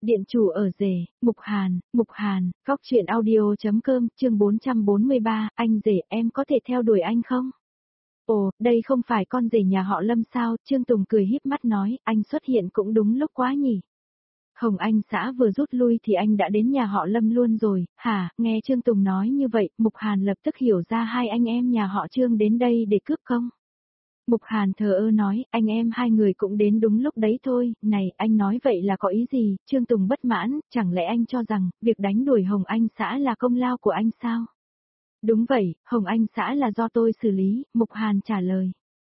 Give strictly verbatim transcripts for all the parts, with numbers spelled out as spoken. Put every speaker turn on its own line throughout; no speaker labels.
Điện chủ ở rể, Mục Hàn, Mục Hàn, Góc truyện audio.com, chương bốn trăm bốn mươi ba, anh rể em có thể theo đuổi anh không? Ồ, đây không phải con rể nhà họ Lâm sao, Trương Tùng cười híp mắt nói, anh xuất hiện cũng đúng lúc quá nhỉ. Hồng Anh xã vừa rút lui thì anh đã đến nhà họ Lâm luôn rồi, hả, nghe Trương Tùng nói như vậy, Mục Hàn lập tức hiểu ra hai anh em nhà họ Trương đến đây để cướp công. Mục Hàn thờ ơ nói, anh em hai người cũng đến đúng lúc đấy thôi, này, anh nói vậy là có ý gì, Trương Tùng bất mãn, chẳng lẽ anh cho rằng, việc đánh đuổi Hồng Anh xã là công lao của anh sao? Đúng vậy, Hồng Anh xã là do tôi xử lý, Mục Hàn trả lời.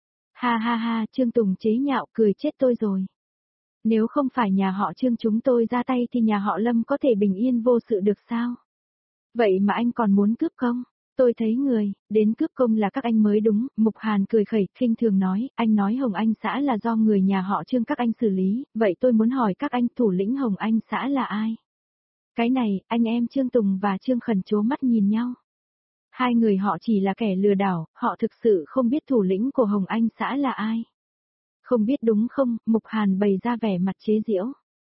Ha ha ha, Trương Tùng chế nhạo, cười chết tôi rồi. Nếu không phải nhà họ Trương chúng tôi ra tay thì nhà họ Lâm có thể bình yên vô sự được sao? Vậy mà anh còn muốn cướp công? Tôi thấy người, đến cướp công là các anh mới đúng, Mục Hàn cười khẩy, khinh thường nói, anh nói Hồng Anh xã là do người nhà họ Trương các anh xử lý, vậy tôi muốn hỏi các anh thủ lĩnh Hồng Anh xã là ai? Cái này, anh em Trương Tùng và Trương Khẩn trố mắt nhìn nhau. Hai người họ chỉ là kẻ lừa đảo, họ thực sự không biết thủ lĩnh của Hồng Anh xã là ai. Không biết đúng không, Mục Hàn bày ra vẻ mặt chế giễu.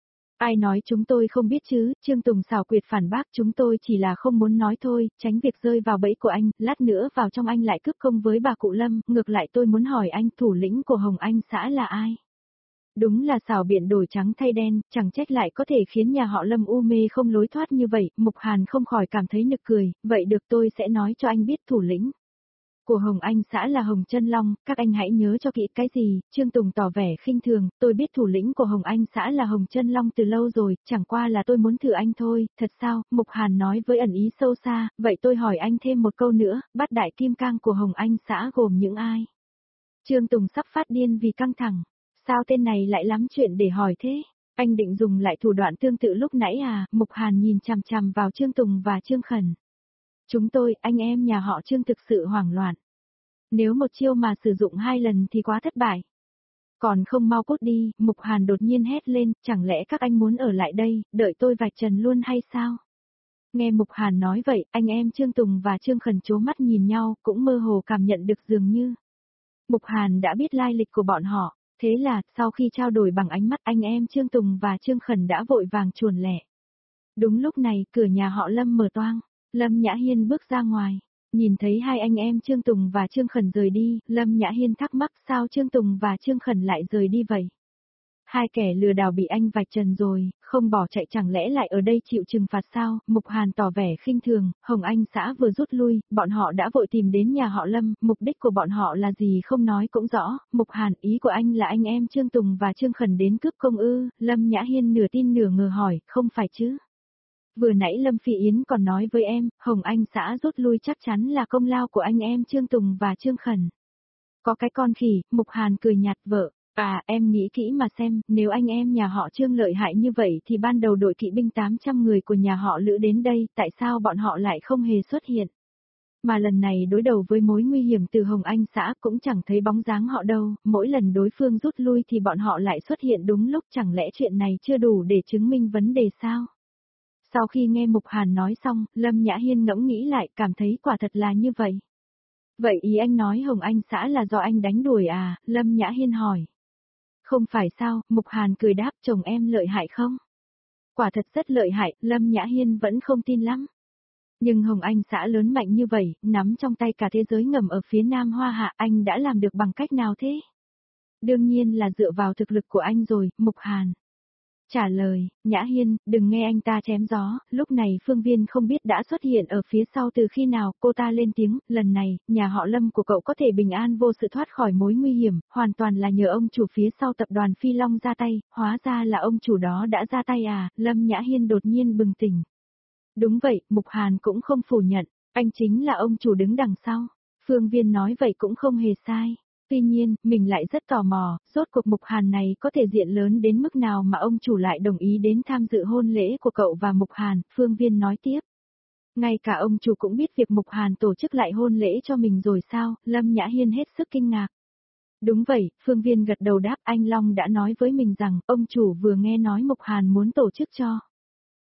Ai nói chúng tôi không biết chứ, Trương Tùng xảo quyệt phản bác chúng tôi chỉ là không muốn nói thôi, tránh việc rơi vào bẫy của anh, lát nữa vào trong anh lại cướp công với bà cụ Lâm, ngược lại tôi muốn hỏi anh thủ lĩnh của Hồng Anh xã là ai? Đúng là xảo biện đổi trắng thay đen, chẳng trách lại có thể khiến nhà họ Lâm u mê không lối thoát như vậy, Mục Hàn không khỏi cảm thấy nực cười, vậy được tôi sẽ nói cho anh biết thủ lĩnh của Hồng Anh xã là Hồng Chân Long, các anh hãy nhớ cho kỹ cái gì, Trương Tùng tỏ vẻ khinh thường, tôi biết thủ lĩnh của Hồng Anh xã là Hồng Chân Long từ lâu rồi, chẳng qua là tôi muốn thử anh thôi, thật sao, Mục Hàn nói với ẩn ý sâu xa, vậy tôi hỏi anh thêm một câu nữa, bát đại kim cang của Hồng Anh xã gồm những ai? Trương Tùng sắp phát điên vì căng thẳng, sao tên này lại lắm chuyện để hỏi thế? Anh định dùng lại thủ đoạn tương tự lúc nãy à, Mục Hàn nhìn chằm chằm vào Trương Tùng và Trương Khẩn. Chúng tôi, anh em nhà họ Trương thực sự hoảng loạn. Nếu một chiêu mà sử dụng hai lần thì quá thất bại. Còn không mau cút đi, Mục Hàn đột nhiên hét lên, chẳng lẽ các anh muốn ở lại đây, đợi tôi vạch trần luôn hay sao? Nghe Mục Hàn nói vậy, anh em Trương Tùng và Trương Khẩn trố mắt nhìn nhau, cũng mơ hồ cảm nhận được dường như. Mục Hàn đã biết lai lịch của bọn họ, thế là, sau khi trao đổi bằng ánh mắt anh em Trương Tùng và Trương Khẩn đã vội vàng chuồn lẻ. Đúng lúc này, cửa nhà họ Lâm mở toang. Lâm Nhã Hiên bước ra ngoài, nhìn thấy hai anh em Trương Tùng và Trương Khẩn rời đi, Lâm Nhã Hiên thắc mắc sao Trương Tùng và Trương Khẩn lại rời đi vậy? Hai kẻ lừa đảo bị anh vạch trần rồi, không bỏ chạy chẳng lẽ lại ở đây chịu trừng phạt sao? Mục Hàn tỏ vẻ khinh thường, Hồng Anh xã vừa rút lui, bọn họ đã vội tìm đến nhà họ Lâm, mục đích của bọn họ là gì không nói cũng rõ, Mục Hàn ý của anh là anh em Trương Tùng và Trương Khẩn đến cướp công ư, Lâm Nhã Hiên nửa tin nửa ngờ hỏi, không phải chứ? Vừa nãy Lâm Phi Yến còn nói với em, Hồng Anh xã rút lui chắc chắn là công lao của anh em Trương Tùng và Trương Khẩn. Có cái con khỉ, Mục Hàn cười nhạt vợ, à em nghĩ kỹ mà xem, nếu anh em nhà họ Trương lợi hại như vậy thì ban đầu đội kỵ binh tám trăm người của nhà họ Lữ đến đây, tại sao bọn họ lại không hề xuất hiện? Mà lần này đối đầu với mối nguy hiểm từ Hồng Anh xã cũng chẳng thấy bóng dáng họ đâu, mỗi lần đối phương rút lui thì bọn họ lại xuất hiện đúng lúc, chẳng lẽ chuyện này chưa đủ để chứng minh vấn đề sao? Sau khi nghe Mục Hàn nói xong, Lâm Nhã Hiên ngẫm nghĩ lại, cảm thấy quả thật là như vậy. Vậy ý anh nói Hồng Anh xã là do anh đánh đuổi à, Lâm Nhã Hiên hỏi. Không phải sao, Mục Hàn cười đáp, chồng em lợi hại không? Quả thật rất lợi hại, Lâm Nhã Hiên vẫn không tin lắm. Nhưng Hồng Anh xã lớn mạnh như vậy, nắm trong tay cả thế giới ngầm ở phía Nam Hoa Hạ, anh đã làm được bằng cách nào thế? Đương nhiên là dựa vào thực lực của anh rồi, Mục Hàn trả lời, Nhã Hiên, đừng nghe anh ta chém gió, lúc này Phương Viên không biết đã xuất hiện ở phía sau từ khi nào, cô ta lên tiếng, lần này, nhà họ Lâm của cậu có thể bình an vô sự thoát khỏi mối nguy hiểm, hoàn toàn là nhờ ông chủ phía sau tập đoàn Phi Long ra tay, hóa ra là ông chủ đó đã ra tay à, Lâm Nhã Hiên đột nhiên bừng tỉnh. Đúng vậy, Mục Hàn cũng không phủ nhận, anh chính là ông chủ đứng đằng sau, Phương Viên nói vậy cũng không hề sai. Tuy nhiên, mình lại rất tò mò, rốt cuộc Mục Hàn này có thể diện lớn đến mức nào mà ông chủ lại đồng ý đến tham dự hôn lễ của cậu và Mục Hàn, Phương Viên nói tiếp. Ngay cả ông chủ cũng biết việc Mục Hàn tổ chức lại hôn lễ cho mình rồi sao, Lâm Nhã Hiên hết sức kinh ngạc. Đúng vậy, Phương Viên gật đầu đáp, anh Long đã nói với mình rằng, ông chủ vừa nghe nói Mục Hàn muốn tổ chức cho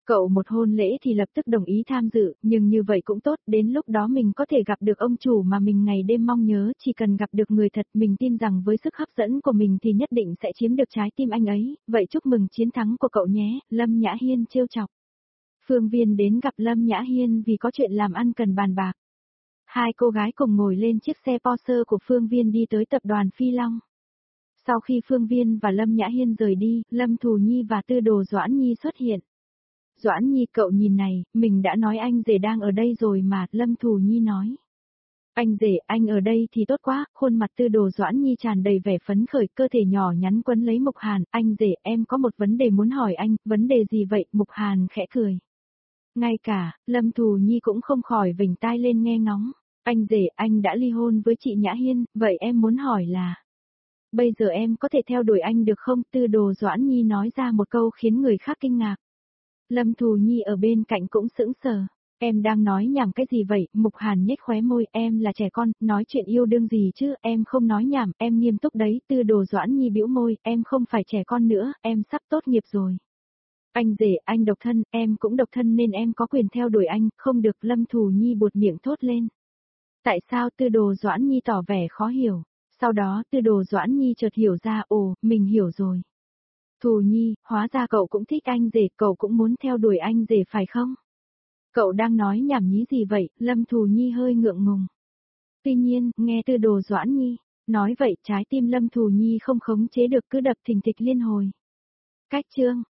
Cậu một hôn lễ thì lập tức đồng ý tham dự, nhưng như vậy cũng tốt, đến lúc đó mình có thể gặp được ông chủ mà mình ngày đêm mong nhớ, chỉ cần gặp được người thật, mình tin rằng với sức hấp dẫn của mình thì nhất định sẽ chiếm được trái tim anh ấy, vậy chúc mừng chiến thắng của cậu nhé, Lâm Nhã Hiên trêu chọc. Phương Viên đến gặp Lâm Nhã Hiên vì có chuyện làm ăn cần bàn bạc. Hai cô gái cùng ngồi lên chiếc xe Porsche của Phương Viên đi tới tập đoàn Phi Long. Sau khi Phương Viên và Lâm Nhã Hiên rời đi, Lâm Thù Nhi và Tư Đồ Doãn Nhi xuất hiện. Doãn Nhi cậu nhìn này, mình đã nói anh rể đang ở đây rồi mà, Lâm Thù Nhi nói. Anh rể, anh ở đây thì tốt quá, khuôn mặt Tư Đồ Doãn Nhi tràn đầy vẻ phấn khởi, cơ thể nhỏ nhắn quấn lấy Mục Hàn, anh rể, em có một vấn đề muốn hỏi anh, vấn đề gì vậy, Mục Hàn khẽ cười. Ngay cả, Lâm Thù Nhi cũng không khỏi vểnh tai lên nghe ngóng. Anh rể, anh đã ly hôn với chị Nhã Hiên, vậy em muốn hỏi là... Bây giờ em có thể theo đuổi anh được không? Tư Đồ Doãn Nhi nói ra một câu khiến người khác kinh ngạc. Lâm Thù Nhi ở bên cạnh cũng sững sờ. Em đang nói nhảm cái gì vậy? Mục Hàn nhếch khóe môi, em là trẻ con, nói chuyện yêu đương gì chứ, em không nói nhảm, em nghiêm túc đấy. Tư Đồ Doãn Nhi bĩu môi, em không phải trẻ con nữa, em sắp tốt nghiệp rồi. Anh rể, anh độc thân, em cũng độc thân nên em có quyền theo đuổi anh, không được. Lâm Thù Nhi buột miệng thốt lên. Tại sao? Tư Đồ Doãn Nhi tỏ vẻ khó hiểu. Sau đó Tư Đồ Doãn Nhi chợt hiểu ra, ồ, mình hiểu rồi. Thù Nhi, hóa ra cậu cũng thích anh rể, cậu cũng muốn theo đuổi anh rể phải không? Cậu đang nói nhảm nhí gì vậy? Lâm Thù Nhi hơi ngượng ngùng. Tuy nhiên, nghe Tư Đồ Doãn Nhi nói vậy, trái tim Lâm Thù Nhi không khống chế được cứ đập thình thịch liên hồi. Cách chương